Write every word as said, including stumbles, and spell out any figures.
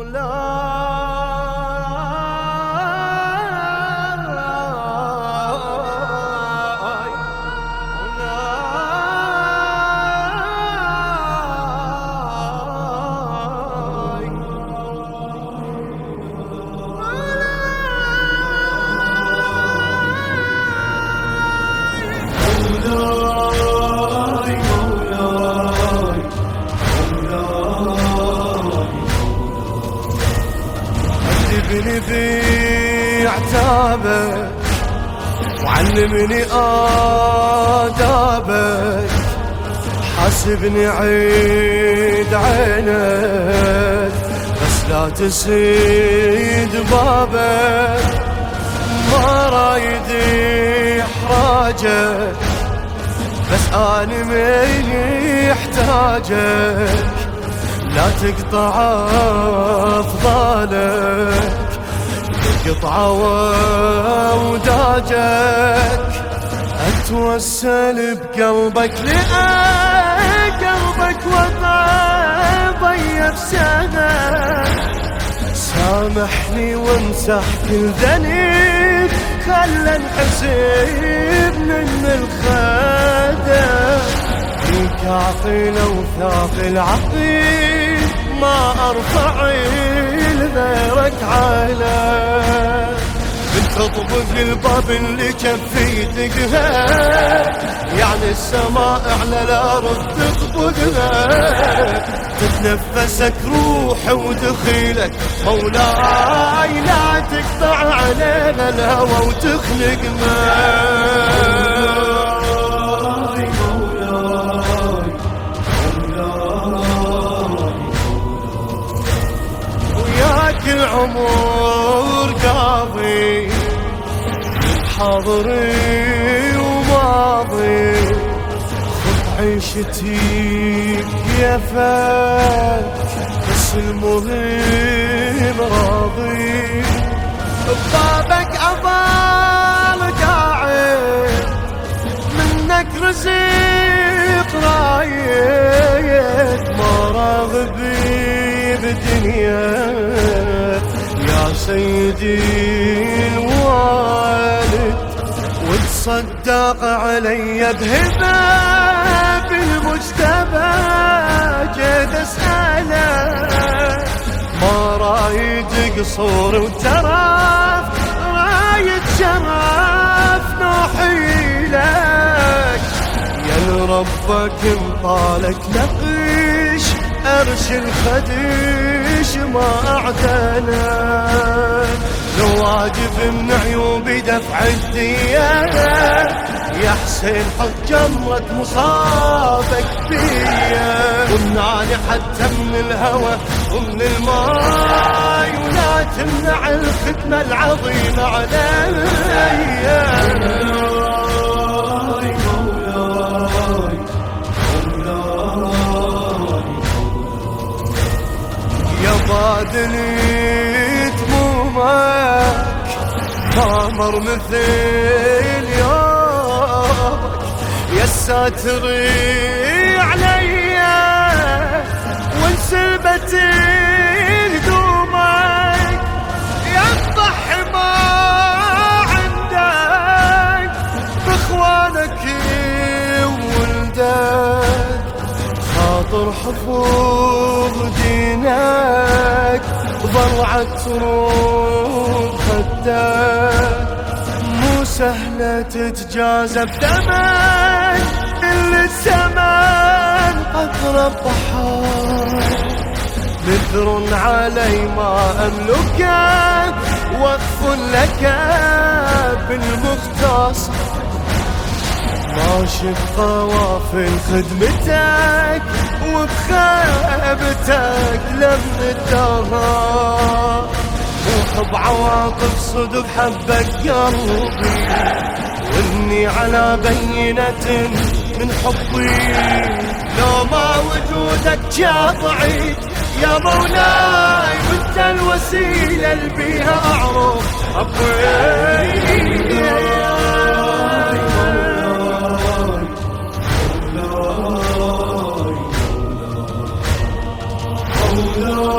علمني بعتابك وعلمني آدابك، حاسبني عيد عينك بس لا تسيد بابك، ما رايد إحراجك بس أنا مين يحتاجك، لا تقطع أفضالك تقطع وداجك، أتوسل بقلبك لقلبك وضع ضيف سنة، سامحني وامسح كل ذنب، خلى نحسب من الخدم، فيك عقل وثاقل عقيل، ما أرفع لغيرك على بنت تطبق الباب اللي كفيتقها، يعني السماء على الأرض تطبقها، تتنفسك روح ودخيلك مولاي، لا تقطع علينا الهوى وتخلق ماء. العمر قاضي حاضري وماضي، خذ عيشتي بكيفك بس المهم راضي، ببابك أضل قاعد منك رزق رايد، ما راغبي بالدنيا يا سيدي الوالد، وتصدق علي بهبة بالمجتبى، جيت أسألك ما رايد قصور وترف، رايد شرف نحيلك، يا ربك انطالك نقش أرش الخديش ما أعتنى، لو واجب من عيوبي دفع الديانة، يا حسين حط جمرة مصابك بيا، ومنعني حتى من الهوى ومن الماي، ولا تمنع الخدمة العظيمة علي. بادني تمومك ما مر مثل يومك، يا الساتري عليا وانسلبت هدومك، يا الضحي ما عندك باخوانك وولدك، خاطر حفوظ دينك ضرعت تروب خدك، مو سهلة تتجازى بدمك اللي الزمان أقرب ضحاك، نذر علي ما أملكك وقف لك بالمختصر، ما شف قوافل خدمتك وبخيبتك لم الدهر، وحب عواطف صدق حبك قلبي، واني على بينة من حبي، لو ما وجودك جا ضعيف يا مولاي، وانت الوسيلة اللي بيها اعرف ربي. Oh